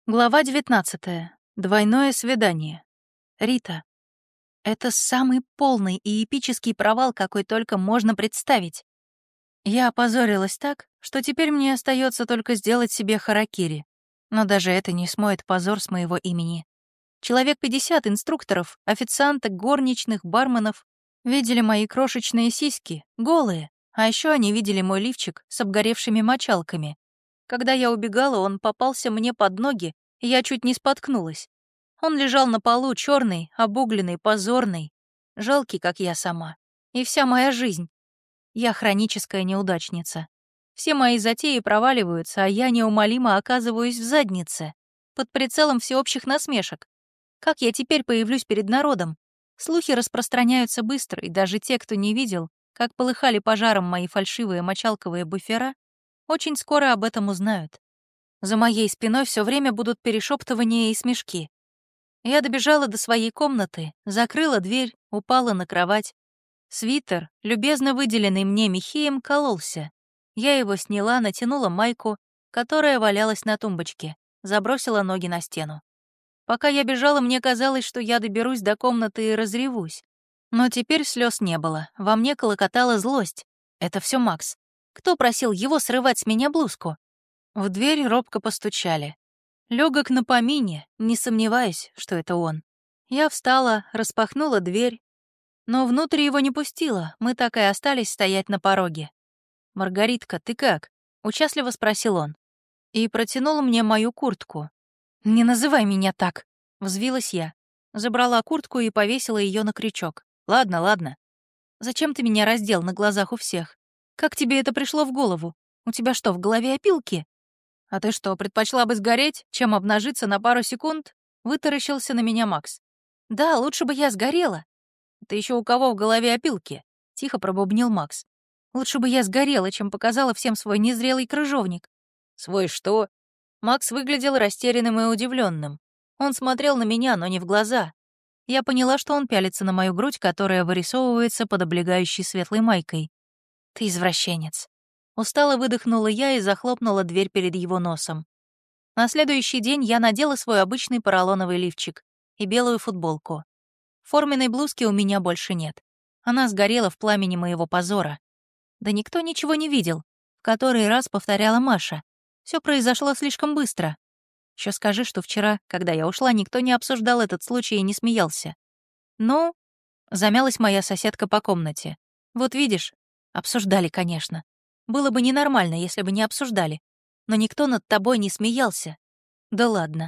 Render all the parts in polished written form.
Глава 19. Двойное свидание. Рита. Это самый полный и эпический провал, какой только можно представить. Я опозорилась так, что теперь мне остается только сделать себе харакири. Но даже это не смоет позор с моего имени. Человек 50 инструкторов, официанток, горничных, барменов видели мои крошечные сиськи, голые, а еще они видели мой лифчик с обгоревшими мочалками. Когда я убегала, он попался мне под ноги, и я чуть не споткнулась. Он лежал на полу, черный, обугленный, позорный, жалкий, как я сама. И вся моя жизнь. Я хроническая неудачница. Все мои затеи проваливаются, а я неумолимо оказываюсь в заднице, под прицелом всеобщих насмешек. Как я теперь появлюсь перед народом? Слухи распространяются быстро, и даже те, кто не видел, как полыхали пожаром мои фальшивые мочалковые буфера, очень скоро об этом узнают. За моей спиной все время будут перешептывания и смешки. Я добежала до своей комнаты, закрыла дверь, упала на кровать. Свитер, любезно выделенный мне Михеем, кололся. Я его сняла, натянула майку, которая валялась на тумбочке, забросила ноги на стену. Пока я бежала, мне казалось, что я доберусь до комнаты и разревусь. Но теперь слез не было, во мне клокотала злость. Это все Макс. Кто просил его срывать с меня блузку? В дверь робко постучали. Лёгок на помине, не сомневаясь, что это он. Я встала, распахнула дверь, но внутрь его не пустила, мы так и остались стоять на пороге. «Маргаритка, ты как?» — участливо спросил он. И протянул мне мою куртку. «Не называй меня так!» — взвилась я. Забрала куртку и повесила ее на крючок. «Ладно, ладно. Зачем ты меня раздел на глазах у всех? Как тебе это пришло в голову? У тебя что, в голове опилки?» «А ты что, предпочла бы сгореть, чем обнажиться на пару секунд?» — вытаращился на меня Макс. «Да, лучше бы я сгорела». «Ты еще у кого в голове опилки?» — тихо пробубнил Макс. «Лучше бы я сгорела, чем показала всем свой незрелый крыжовник». «Свой что?» Макс выглядел растерянным и удивленным. Он смотрел на меня, но не в глаза. Я поняла, что он пялится на мою грудь, которая вырисовывается под облегающей светлой майкой. «Ты извращенец». Устало выдохнула я и захлопнула дверь перед его носом. На следующий день я надела свой обычный поролоновый лифчик и белую футболку. Форменной блузки у меня больше нет. Она сгорела в пламени моего позора. Да никто ничего не видел, в который раз повторяла Маша. Все произошло слишком быстро. Еще скажи, что вчера, когда я ушла, никто не обсуждал этот случай и не смеялся. Ну, замялась моя соседка по комнате. Вот видишь, обсуждали, конечно. Было бы ненормально, если бы не обсуждали. Но никто над тобой не смеялся. Да ладно.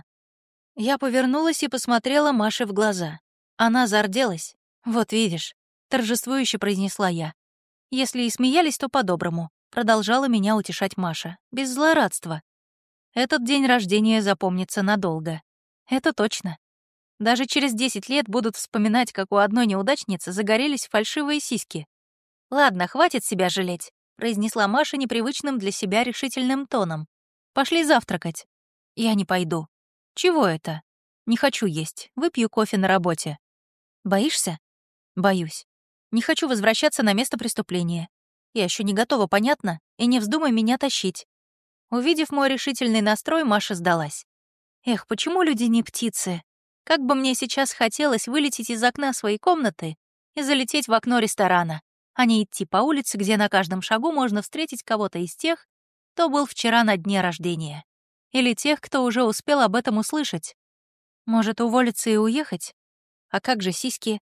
Я повернулась и посмотрела Маше в глаза. Она зарделась. Вот видишь, торжествующе произнесла я. Если и смеялись, то по-доброму. Продолжала меня утешать Маша. Без злорадства. Этот день рождения запомнится надолго. Это точно. Даже через 10 лет будут вспоминать, как у одной неудачницы загорелись фальшивые сиськи. «Ладно, хватит себя жалеть», — произнесла Маша непривычным для себя решительным тоном. «Пошли завтракать». «Я не пойду». «Чего это?» «Не хочу есть. Выпью кофе на работе». «Боишься?» «Боюсь. Не хочу возвращаться на место преступления. Я еще не готова, понятно? И не вздумай меня тащить». Увидев мой решительный настрой, Маша сдалась. Эх, почему люди не птицы? Как бы мне сейчас хотелось вылететь из окна своей комнаты и залететь в окно ресторана, а не идти по улице, где на каждом шагу можно встретить кого-то из тех, кто был вчера на дне рождения. Или тех, кто уже успел об этом услышать. Может, уволиться и уехать? А как же сиськи?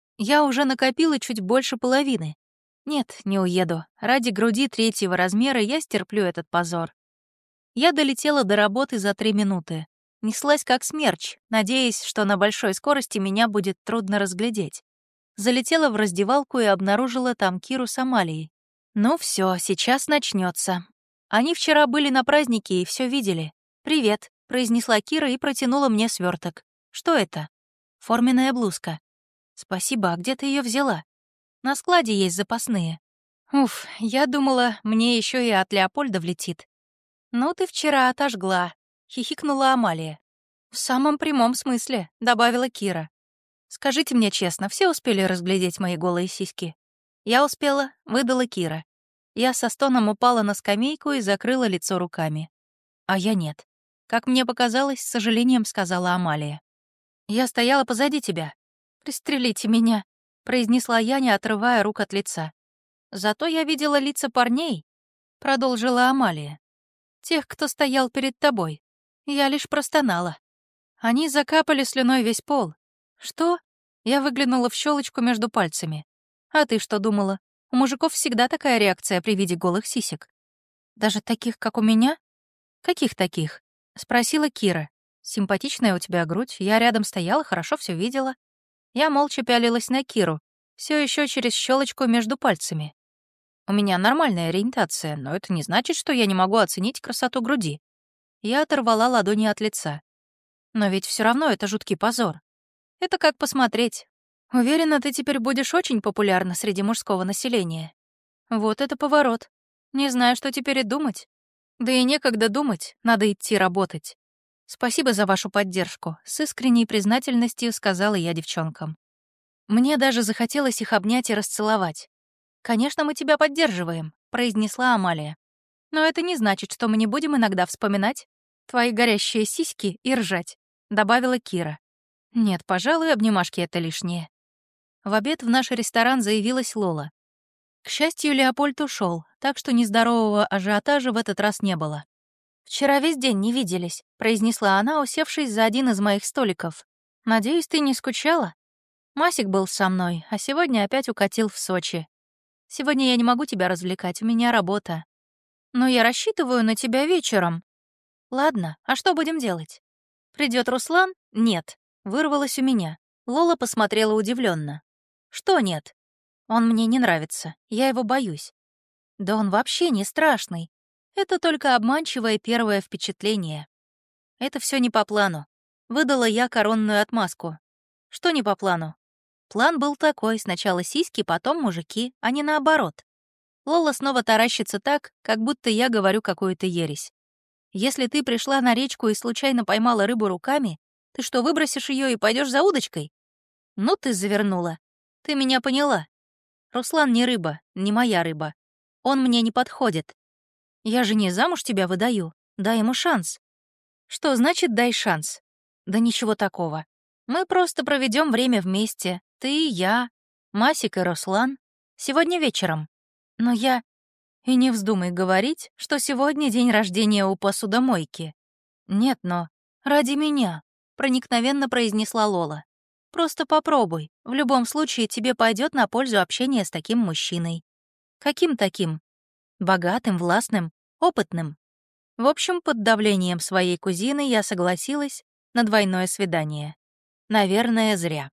Я уже накопила чуть больше половины. Нет, не уеду. Ради груди 3-го размера я стерплю этот позор. Я долетела до работы за 3 минуты. Неслась как смерч, надеясь, что на большой скорости меня будет трудно разглядеть. Залетела в раздевалку и обнаружила там Киру с Амалией. Ну все, сейчас начнется. Они вчера были на празднике и все видели. «Привет», — произнесла Кира и протянула мне сверток. «Что это?» «Форменная блузка». «Спасибо, а где ты ее взяла?» «На складе есть запасные». «Уф, я думала, мне еще и от Леопольда влетит». «Ну ты вчера отожгла», — хихикнула Амалия. «В самом прямом смысле», — добавила Кира. «Скажите мне честно, все успели разглядеть мои голые сиськи?» «Я успела», — выдала Кира. Я со стоном упала на скамейку и закрыла лицо руками. А я нет. как мне показалось, с сожалением сказала Амалия. «Я стояла позади тебя. Пристрелите меня», — произнесла я, не отрывая рук от лица. «Зато я видела лица парней», — продолжила Амалия. «Тех, кто стоял перед тобой. Я лишь простонала. Они закапали слюной весь пол. Что?» Я выглянула в щелочку между пальцами. «А ты что думала? У мужиков всегда такая реакция при виде голых сисек. Даже таких, как у меня?» «Каких таких?» — спросила Кира. «Симпатичная у тебя грудь. Я рядом стояла, хорошо все видела». Я молча пялилась на Киру, все еще через щелочку между пальцами. У меня нормальная ориентация, но это не значит, что я не могу оценить красоту груди. Я оторвала ладони от лица. Но ведь все равно это жуткий позор. Это как посмотреть. Уверена, ты теперь будешь очень популярна среди мужского населения. Вот это поворот. Не знаю, что теперь и думать. Да и некогда думать, надо идти работать. Спасибо за вашу поддержку, с искренней признательностью сказала я девчонкам. Мне даже захотелось их обнять и расцеловать. «Конечно, мы тебя поддерживаем», — произнесла Амалия. «Но это не значит, что мы не будем иногда вспоминать твои горящие сиськи и ржать», — добавила Кира. «Нет, пожалуй, обнимашки — это лишнее». В обед в наш ресторан заявилась Лола. К счастью, Леопольд ушел, так что нездорового ажиотажа в этот раз не было. «Вчера весь день не виделись», — произнесла она, усевшись за один из моих столиков. «Надеюсь, ты не скучала? Масик был со мной, а сегодня опять укатил в Сочи. Сегодня я не могу тебя развлекать, у меня работа. Но я рассчитываю на тебя вечером». «Ладно, а что будем делать? Придет Руслан?» «Нет», — вырвалось у меня. Лола посмотрела удивленно. «Что нет?» «Он мне не нравится, я его боюсь». «Да он вообще не страшный. Это только обманчивое первое впечатление». «Это все не по плану». Выдала я коронную отмазку. «Что не по плану?» План был такой: сначала сиськи, потом мужики, а не наоборот. Лола снова таращится так, как будто я говорю какую-то ересь. Если ты пришла на речку и случайно поймала рыбу руками, ты что, выбросишь ее и пойдешь за удочкой? Ну ты завернула. Ты меня поняла. Руслан не рыба, не моя рыба. Он мне не подходит. Я же не замуж тебя выдаю. Дай ему шанс. Что значит «дай шанс»? Да ничего такого. Мы просто проведем время вместе. Ты и я, Масик и Руслан. Сегодня вечером. Но я... И не вздумай говорить, что сегодня день рождения у посудомойки. Нет, но... Ради меня, проникновенно произнесла Лола. Просто попробуй. В любом случае тебе пойдет на пользу общение с таким мужчиной. Каким таким? Богатым, властным, опытным. В общем, под давлением своей кузины я согласилась на двойное свидание. Наверное, зря.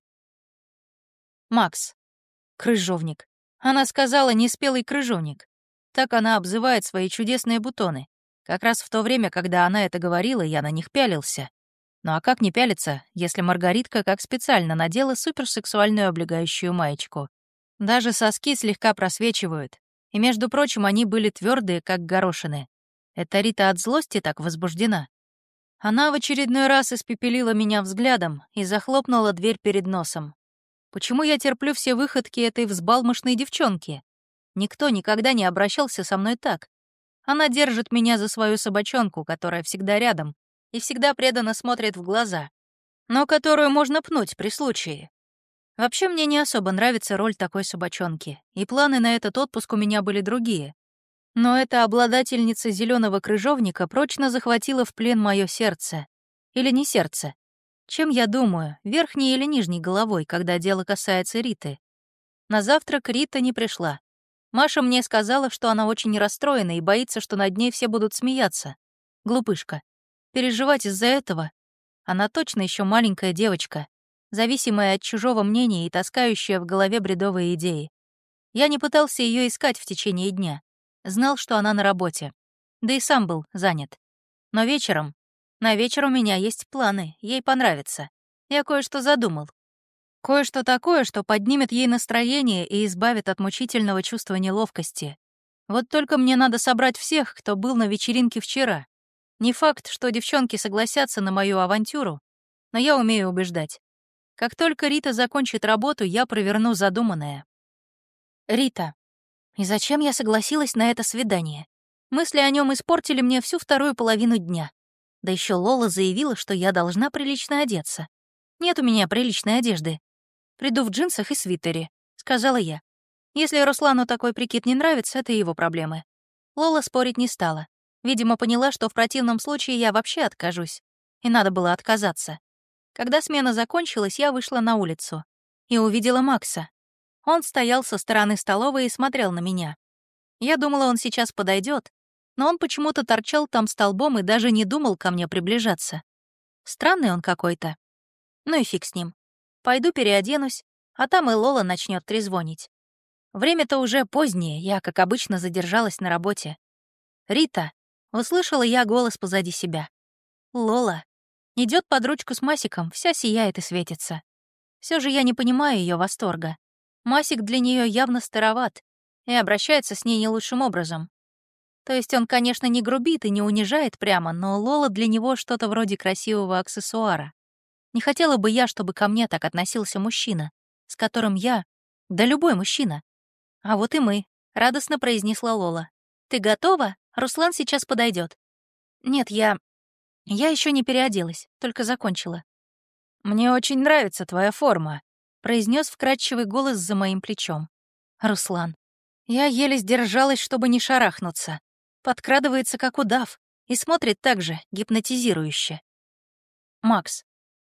Макс. Крыжовник. Она сказала «неспелый крыжовник». Так она обзывает свои чудесные бутоны. Как раз в то время, когда она это говорила, я на них пялился. Ну а как не пялиться, если Маргаритка как специально надела суперсексуальную облегающую маечку? Даже соски слегка просвечивают. И, между прочим, они были твердые, как горошины. Это Рита от злости так возбуждена. Она в очередной раз испепелила меня взглядом и захлопнула дверь перед носом. Почему я терплю все выходки этой взбалмошной девчонки? Никто никогда не обращался со мной так. Она держит меня за свою собачонку, которая всегда рядом и всегда преданно смотрит в глаза, но которую можно пнуть при случае. Вообще мне не особо нравится роль такой собачонки, и планы на этот отпуск у меня были другие. Но эта обладательница зеленого крыжовника прочно захватила в плен мое сердце. Или не сердце. Чем я думаю, верхней или нижней головой, когда дело касается Риты? На завтрак Рита не пришла. Маша мне сказала, что она очень расстроена и боится, что над ней все будут смеяться. Глупышка. Переживать из-за этого? Она точно еще маленькая девочка, зависимая от чужого мнения и таскающая в голове бредовые идеи. Я не пытался ее искать в течение дня. Знал, что она на работе. Да и сам был занят. Но вечером... На вечер у меня есть планы, ей понравится. Я кое-что задумал. Кое-что такое, что поднимет ей настроение и избавит от мучительного чувства неловкости. Вот только мне надо собрать всех, кто был на вечеринке вчера. Не факт, что девчонки согласятся на мою авантюру, но я умею убеждать. Как только Рита закончит работу, я проверну задуманное. Рита. И зачем я согласилась на это свидание? Мысли о нем испортили мне всю вторую половину дня. Да еще Лола заявила, что я должна прилично одеться. Нет у меня приличной одежды. Приду в джинсах и свитере, сказала я. Если Руслану такой прикид не нравится, это его проблемы. Лола спорить не стала. Видимо, поняла, что в противном случае я вообще откажусь. И надо было отказаться. Когда смена закончилась, я вышла на улицу и увидела Макса. Он стоял со стороны столовой и смотрел на меня. Я думала, он сейчас подойдет, но он почему-то торчал там столбом и даже не думал ко мне приближаться. Странный он какой-то. Ну и фиг с ним. Пойду переоденусь, а там и Лола начнет трезвонить. Время-то уже позднее, я, как обычно, задержалась на работе. «Рита!» — услышала я голос позади себя. «Лола!» Идет под ручку с Масиком, вся сияет и светится. Все же я не понимаю ее восторга. Масик для нее явно староват и обращается с ней не лучшим образом. То есть он, конечно, не грубит и не унижает прямо, но Лола для него что-то вроде красивого аксессуара. Не хотела бы я, чтобы ко мне так относился мужчина, с которым я... Да любой мужчина. А вот и мы, — радостно произнесла Лола. «Ты готова? Руслан сейчас подойдет. «Нет, я еще не переоделась, только закончила». «Мне очень нравится твоя форма», — произнес вкрадчивый голос за моим плечом. «Руслан». Я еле сдержалась, чтобы не шарахнуться. Подкрадывается, как удав, и смотрит так же, гипнотизирующе. «Макс».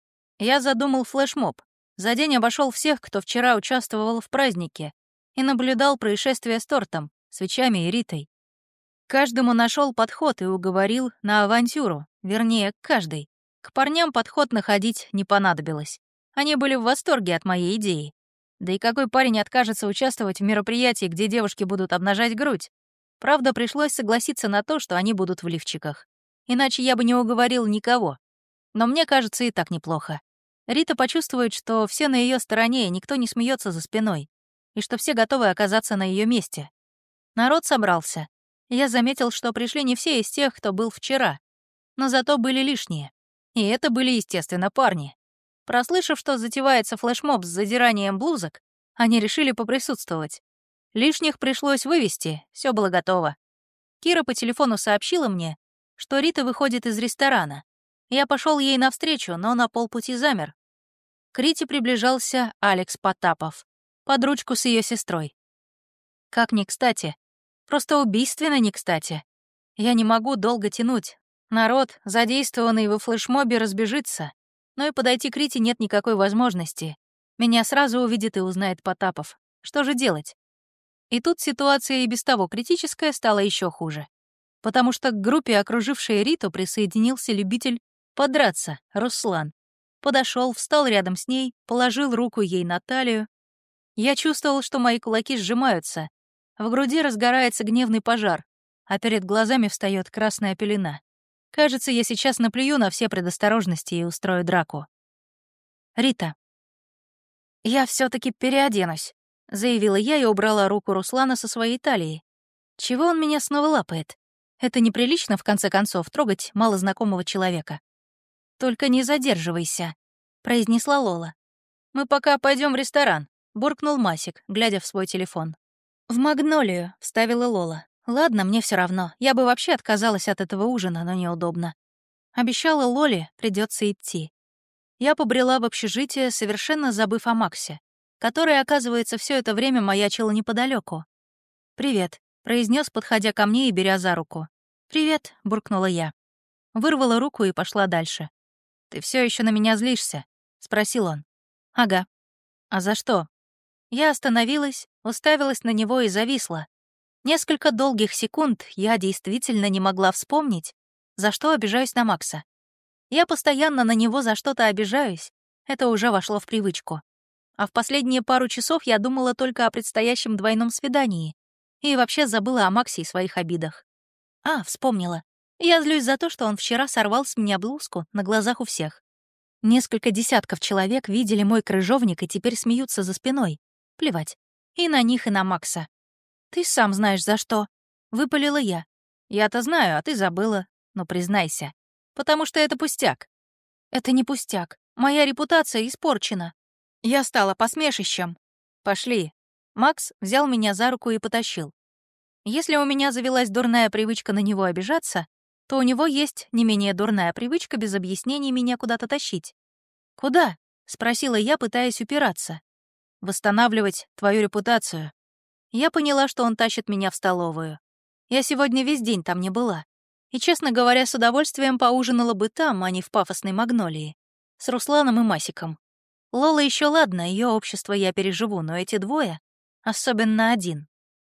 Я задумал флешмоб. За день обошел всех, кто вчера участвовал в празднике, и наблюдал происшествие с тортом, свечами и Ритой. Каждому нашел подход и уговорил на авантюру, вернее, каждый. К парням подход находить не понадобилось. Они были в восторге от моей идеи. Да и какой парень откажется участвовать в мероприятии, где девушки будут обнажать грудь? Правда, пришлось согласиться на то, что они будут в лифчиках. Иначе я бы не уговорил никого. Но мне кажется, и так неплохо. Рита почувствует, что все на ее стороне, и никто не смеется за спиной, и что все готовы оказаться на ее месте. Народ собрался. Я заметил, что пришли не все из тех, кто был вчера, но зато были лишние. И это были, естественно, парни. Прослышав, что затевается флешмоб с задиранием блузок, они решили поприсутствовать. Лишних пришлось вывести, все было готово. Кира по телефону сообщила мне, что Рита выходит из ресторана. Я пошел ей навстречу, но на полпути замер. К Рите приближался Алекс Потапов, под ручку с ее сестрой. Как ни кстати. Просто убийственно не кстати. Я не могу долго тянуть. Народ, задействованный во флешмобе, разбежится. Но и подойти к Рите нет никакой возможности. Меня сразу увидит и узнает Потапов. Что же делать? И тут ситуация и без того критическая стала еще хуже. Потому что к группе, окружившей Риту, присоединился любитель подраться, Руслан. Подошел, встал рядом с ней, положил руку ей на талию. Я чувствовал, что мои кулаки сжимаются. В груди разгорается гневный пожар, а перед глазами встает красная пелена. Кажется, я сейчас наплюю на все предосторожности и устрою драку. «Рита, я все таки переоденусь», — заявила я и убрала руку Руслана со своей талии. Чего он меня снова лапает? Это неприлично, в конце концов, трогать малознакомого человека. «Только не задерживайся», — произнесла Лола. «Мы пока пойдем в ресторан», — буркнул Масик, глядя в свой телефон. «В Магнолию», — вставила Лола. «Ладно, мне все равно. Я бы вообще отказалась от этого ужина, но неудобно». Обещала Лоле, придется идти. Я побрела в общежитие, совершенно забыв о Максе, который, оказывается, все это время маячил неподалеку. «Привет», — произнес, подходя ко мне и беря за руку. «Привет», — буркнула я. Вырвала руку и пошла дальше. «Ты все еще на меня злишься?» — спросил он. «Ага». «А за что?» Я остановилась, уставилась на него и зависла. Несколько долгих секунд я действительно не могла вспомнить, за что обижаюсь на Макса. Я постоянно на него за что-то обижаюсь, это уже вошло в привычку. А в последние пару часов я думала только о предстоящем двойном свидании и вообще забыла о Максе и своих обидах. Вспомнила. Я злюсь за то, что он вчера сорвал с меня блузку на глазах у всех. Несколько десятков человек видели мой крыжовник и теперь смеются за спиной. Плевать. И на них, и на Макса. «Ты сам знаешь, за что», — выпалила я. «Я-то знаю, а ты забыла. Но признайся. Потому что это пустяк». «Это не пустяк. Моя репутация испорчена. Я стала посмешищем. Пошли». Макс взял меня за руку и потащил. Если у меня завелась дурная привычка на него обижаться, то у него есть не менее дурная привычка без объяснений меня куда-то тащить. «Куда?» — спросила я, пытаясь упираться. «Восстанавливать твою репутацию». Я поняла, что он тащит меня в столовую. Я сегодня весь день там не была. И, честно говоря, с удовольствием поужинала бы там, а не в пафосной Магнолии. С Русланом и Масиком. Лола еще ладно, ее общество я переживу, но эти двое, особенно один.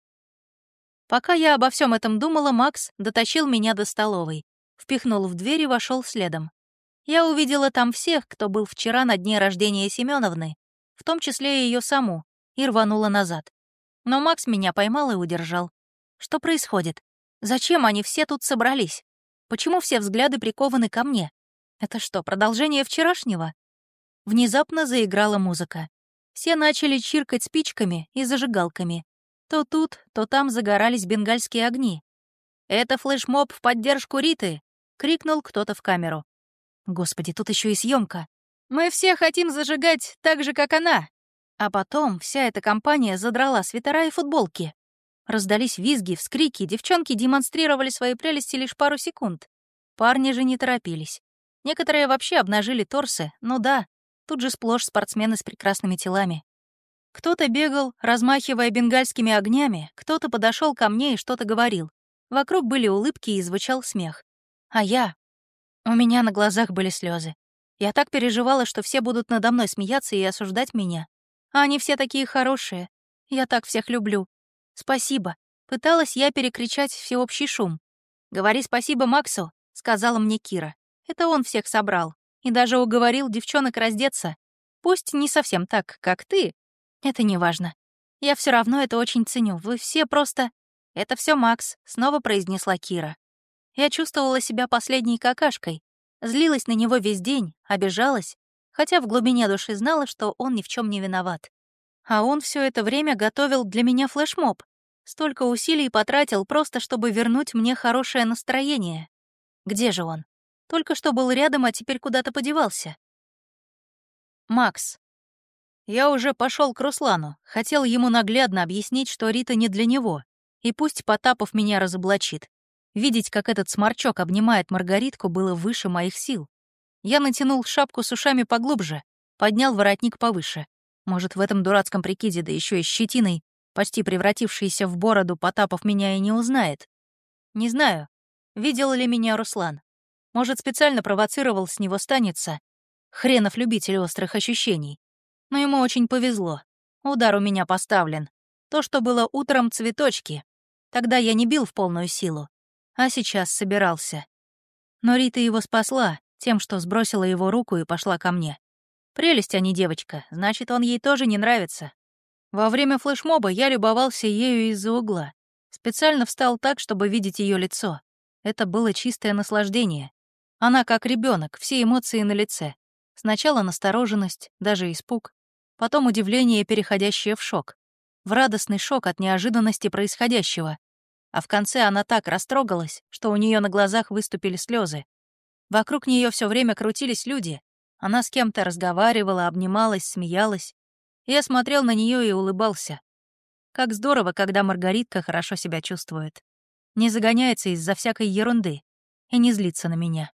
Пока я обо всем этом думала, Макс дотащил меня до столовой, впихнул в дверь и вошел следом. Я увидела там всех, кто был вчера на дне рождения Семеновны, в том числе и ее саму, и рванула назад. Но Макс меня поймал и удержал. Что происходит? Зачем они все тут собрались? Почему все взгляды прикованы ко мне? Это что, продолжение вчерашнего? Внезапно заиграла музыка. Все начали чиркать спичками и зажигалками. То тут, то там загорались бенгальские огни. «Это флешмоб в поддержку Риты!» — крикнул кто-то в камеру. Господи, тут еще и съемка. «Мы все хотим зажигать так же, как она!» А потом вся эта компания задрала свитера и футболки. Раздались визги, вскрики, девчонки демонстрировали свои прелести лишь пару секунд. Парни же не торопились. Некоторые вообще обнажили торсы, ну да, тут же сплошь спортсмены с прекрасными телами. Кто-то бегал, размахивая бенгальскими огнями, кто-то подошел ко мне и что-то говорил. Вокруг были улыбки и звучал смех. А я... У меня на глазах были слезы. Я так переживала, что все будут надо мной смеяться и осуждать меня. А они все такие хорошие. Я так всех люблю. Спасибо. Пыталась я перекричать всеобщий шум. «Говори спасибо Максу», — сказала мне Кира. Это он всех собрал. И даже уговорил девчонок раздеться. Пусть не совсем так, как ты. Это не важно. Я все равно это очень ценю. Вы все просто... Это все Макс, снова произнесла Кира. Я чувствовала себя последней какашкой. Злилась на него весь день, обижалась, хотя в глубине души знала, что он ни в чем не виноват. А он все это время готовил для меня флешмоб. Столько усилий потратил просто, чтобы вернуть мне хорошее настроение. Где же он? Только что был рядом, а теперь куда-то подевался. Макс. Я уже пошел к Руслану, хотел ему наглядно объяснить, что Рита не для него, и пусть Потапов меня разоблачит. Видеть, как этот сморчок обнимает Маргаритку, было выше моих сил. Я натянул шапку с ушами поглубже, поднял воротник повыше. Может, в этом дурацком прикиде, да еще и щетиной, почти превратившейся в бороду, Потапов меня и не узнает. Не знаю, видел ли меня Руслан. Может, специально провоцировал, с него станется. Хренов любитель острых ощущений. Но ему очень повезло. Удар у меня поставлен. То, что было утром, цветочки. Тогда я не бил в полную силу. А сейчас собирался. Но Рита его спасла тем, что сбросила его руку и пошла ко мне. Прелесть, а не девочка, значит, он ей тоже не нравится. Во время флешмоба я любовался ею из-за угла. Специально встал так, чтобы видеть ее лицо. Это было чистое наслаждение. Она как ребенок, все эмоции на лице. Сначала настороженность, даже испуг. Потом удивление, переходящее в шок. В радостный шок от неожиданности происходящего. А в конце она так растрогалась, что у нее на глазах выступили слезы. Вокруг нее все время крутились люди. Она с кем-то разговаривала, обнималась, смеялась. Я смотрел на нее и улыбался. Как здорово, когда Маргаритка хорошо себя чувствует. Не загоняется из-за всякой ерунды и не злится на меня.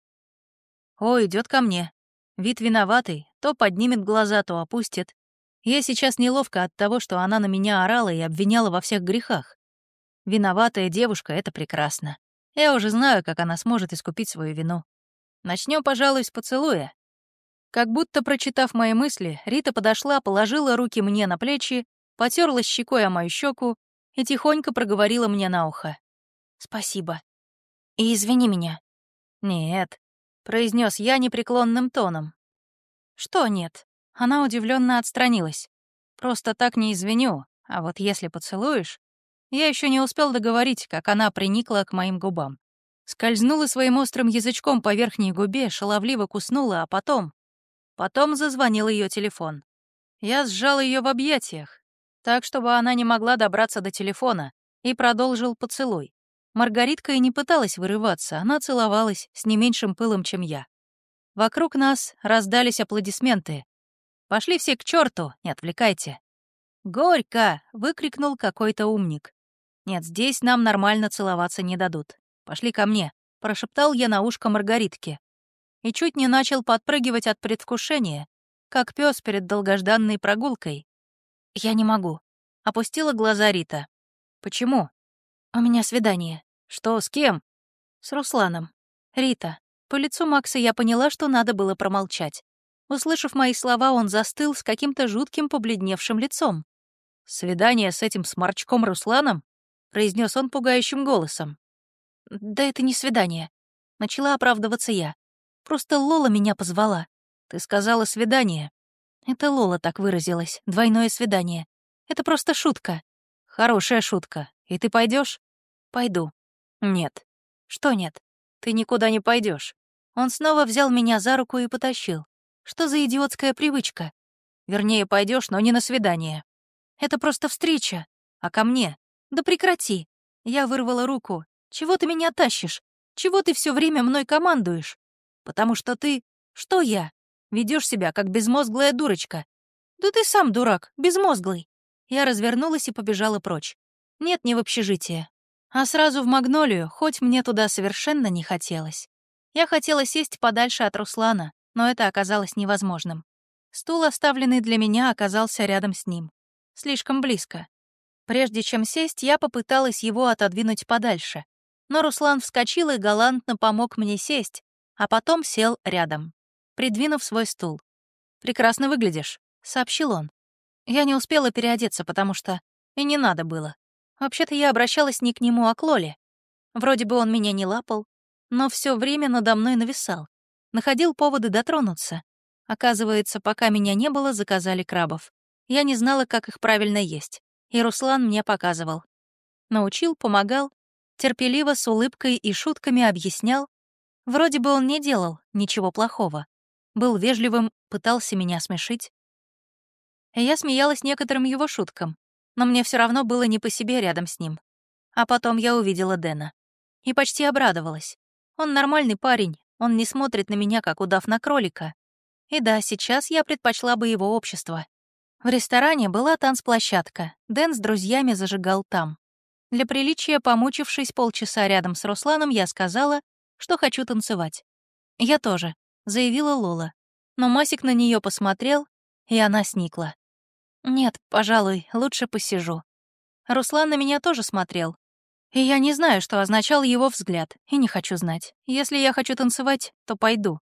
О, идет ко мне. Вид виноватый, то поднимет глаза, то опустит. Я сейчас неловко от того, что она на меня орала и обвиняла во всех грехах. Виноватая девушка — это прекрасно. Я уже знаю, как она сможет искупить свою вину. Начнем, пожалуй, с поцелуя. Как будто, прочитав мои мысли, Рита подошла, положила руки мне на плечи, потерлась щекой о мою щеку и тихонько проговорила мне на ухо. «Спасибо. И извини меня». «Нет», — произнес я непреклонным тоном. «Что нет?» Она удивленно отстранилась. «Просто так не извиню, а вот если поцелуешь...» Я еще не успел договорить, как она приникла к моим губам. Скользнула своим острым язычком по верхней губе, шаловливо куснула, а потом... Потом зазвонил ее телефон. Я сжал ее в объятиях, так, чтобы она не могла добраться до телефона, и продолжил поцелуй. Маргаритка и не пыталась вырываться, она целовалась с не меньшим пылом, чем я. Вокруг нас раздались аплодисменты. «Пошли все к черту, не отвлекайте!» «Горько!» — выкрикнул какой-то умник. «Нет, здесь нам нормально целоваться не дадут. Пошли ко мне», — прошептал я на ушко Маргаритке. И чуть не начал подпрыгивать от предвкушения, как пес перед долгожданной прогулкой. «Я не могу», — опустила глаза Рита. «Почему?» «У меня свидание». «Что, с кем?» «С Русланом». «Рита». По лицу Макса я поняла, что надо было промолчать. Услышав мои слова, он застыл с каким-то жутким побледневшим лицом. «Свидание с этим сморчком Русланом?» — произнес он пугающим голосом. «Да это не свидание», — начала оправдываться я. «Просто Лола меня позвала». «Ты сказала свидание». Это Лола так выразилась, двойное свидание. Это просто шутка. Хорошая шутка. И ты пойдешь? Пойду. Нет. Что нет? Ты никуда не пойдешь. Он снова взял меня за руку и потащил. Что за идиотская привычка? Вернее, пойдешь, но не на свидание. Это просто встреча. А ко мне? Да прекрати. Я вырвала руку. Чего ты меня тащишь? Чего ты все время мной командуешь? Потому что ты... Что я? Ведешь себя, как безмозглая дурочка. Да ты сам дурак, безмозглый. Я развернулась и побежала прочь. Нет, не в общежитие, а сразу в Магнолию, хоть мне туда совершенно не хотелось. Я хотела сесть подальше от Руслана, но это оказалось невозможным. Стул, оставленный для меня, оказался рядом с ним. Слишком близко. Прежде чем сесть, я попыталась его отодвинуть подальше. Но Руслан вскочил и галантно помог мне сесть, а потом сел рядом, придвинув свой стул. «Прекрасно выглядишь», — сообщил он. Я не успела переодеться, потому что и не надо было. Вообще-то я обращалась не к нему, а к Лоле. Вроде бы он меня не лапал, но все время надо мной нависал. Находил поводы дотронуться. Оказывается, пока меня не было, заказали крабов. Я не знала, как их правильно есть. И Руслан мне показывал. Научил, помогал, терпеливо, с улыбкой и шутками объяснял. Вроде бы он не делал ничего плохого. Был вежливым, пытался меня смешить. И я смеялась некоторым его шуткам, но мне все равно было не по себе рядом с ним. А потом я увидела Дэна. И почти обрадовалась. Он нормальный парень, он не смотрит на меня, как удав на кролика. И да, сейчас я предпочла бы его общество. В ресторане была танцплощадка, Дэн с друзьями зажигал там. Для приличия, помучившись полчаса рядом с Русланом, я сказала, что хочу танцевать. «Я тоже», — заявила Лола. Но Масик на нее посмотрел, и она сникла. «Нет, пожалуй, лучше посижу». Руслан на меня тоже смотрел. И я не знаю, что означал его взгляд, и не хочу знать. Если я хочу танцевать, то пойду.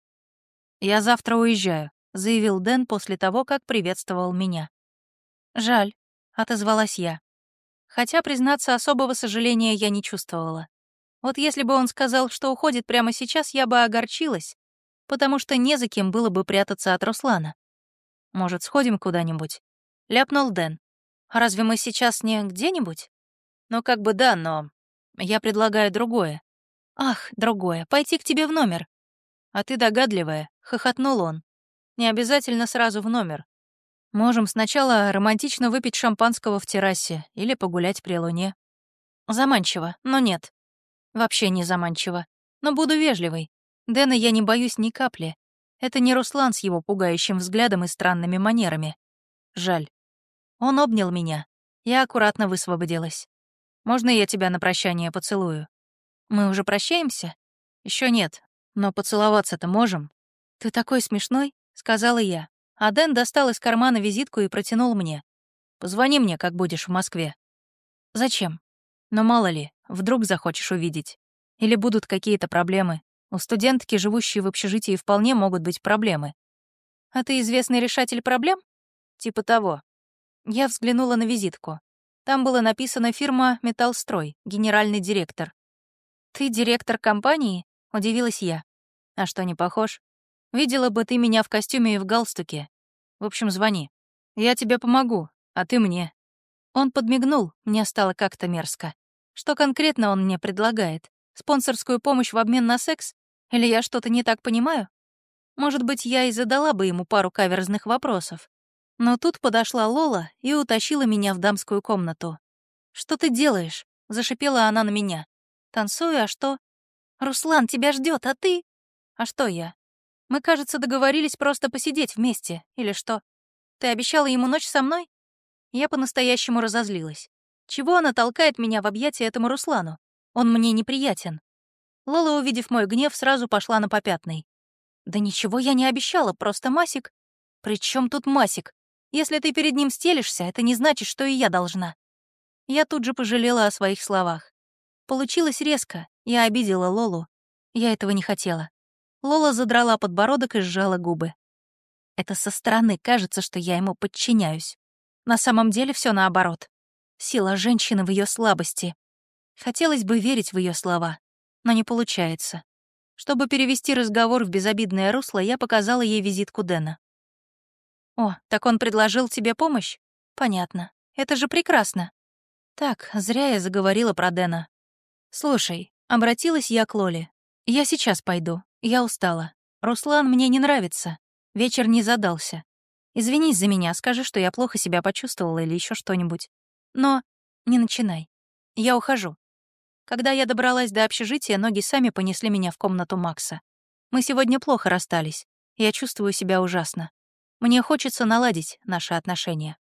«Я завтра уезжаю», — заявил Дэн после того, как приветствовал меня. «Жаль», — отозвалась я. Хотя, признаться, особого сожаления я не чувствовала. Вот если бы он сказал, что уходит прямо сейчас, я бы огорчилась, потому что не за кем было бы прятаться от Руслана. «Может, сходим куда-нибудь?» — ляпнул Дэн. «А разве мы сейчас не где-нибудь?» «Ну, как бы да, но я предлагаю другое». «Ах, другое, пойти к тебе в номер». «А ты догадливая», — хохотнул он. «Не обязательно сразу в номер. Можем сначала романтично выпить шампанского в террасе или погулять при луне». Заманчиво, но нет. Вообще не заманчиво. Но буду вежливой. Дэна я не боюсь ни капли. Это не Руслан с его пугающим взглядом и странными манерами. Жаль. Он обнял меня. Я аккуратно высвободилась. «Можно я тебя на прощание поцелую?» «Мы уже прощаемся?» Еще нет, но поцеловаться-то можем». «Ты такой смешной», — сказала я. А Дэн достал из кармана визитку и протянул мне. «Позвони мне, как будешь в Москве». «Зачем?» «Но мало ли, вдруг захочешь увидеть. Или будут какие-то проблемы. У студентки, живущей в общежитии, вполне могут быть проблемы». «А ты известный решатель проблем?» «Типа того». Я взглянула на визитку. Там было написано «Фирма «Металлстрой», генеральный директор». «Ты директор компании?» — удивилась я. «А что, не похож? Видела бы ты меня в костюме и в галстуке. В общем, звони. Я тебе помогу, а ты мне». Он подмигнул, мне стало как-то мерзко. Что конкретно он мне предлагает? Спонсорскую помощь в обмен на секс? Или я что-то не так понимаю? Может быть, я и задала бы ему пару каверзных вопросов. Но тут подошла Лола и утащила меня в дамскую комнату. «Что ты делаешь?» — зашипела она на меня. «Танцую, а что?» «Руслан тебя ждет, а ты?» «А что я?» «Мы, кажется, договорились просто посидеть вместе, или что? Ты обещала ему ночь со мной?» Я по-настоящему разозлилась. Чего она толкает меня в объятия этому Руслану? Он мне неприятен. Лола, увидев мой гнев, сразу пошла на попятный. «Да ничего я не обещала, просто Масик». «При чем тут Масик? Если ты перед ним стелишься, это не значит, что и я должна». Я тут же пожалела о своих словах. Получилось резко, я обидела Лолу. Я этого не хотела. Лола задрала подбородок и сжала губы. Это со стороны кажется, что я ему подчиняюсь. На самом деле все наоборот. Сила женщины в ее слабости. Хотелось бы верить в ее слова, но не получается. Чтобы перевести разговор в безобидное русло, я показала ей визитку Дэна. «О, так он предложил тебе помощь? Понятно. Это же прекрасно. Так, зря я заговорила про Дэна. Слушай, обратилась я к Лоле. Я сейчас пойду. Я устала. Руслан мне не нравится. Вечер не задался. Извинись за меня, скажи, что я плохо себя почувствовала или еще что-нибудь. Но не начинай. Я ухожу». Когда я добралась до общежития, ноги сами понесли меня в комнату Макса. Мы сегодня плохо расстались. Я чувствую себя ужасно. Мне хочется наладить наши отношения.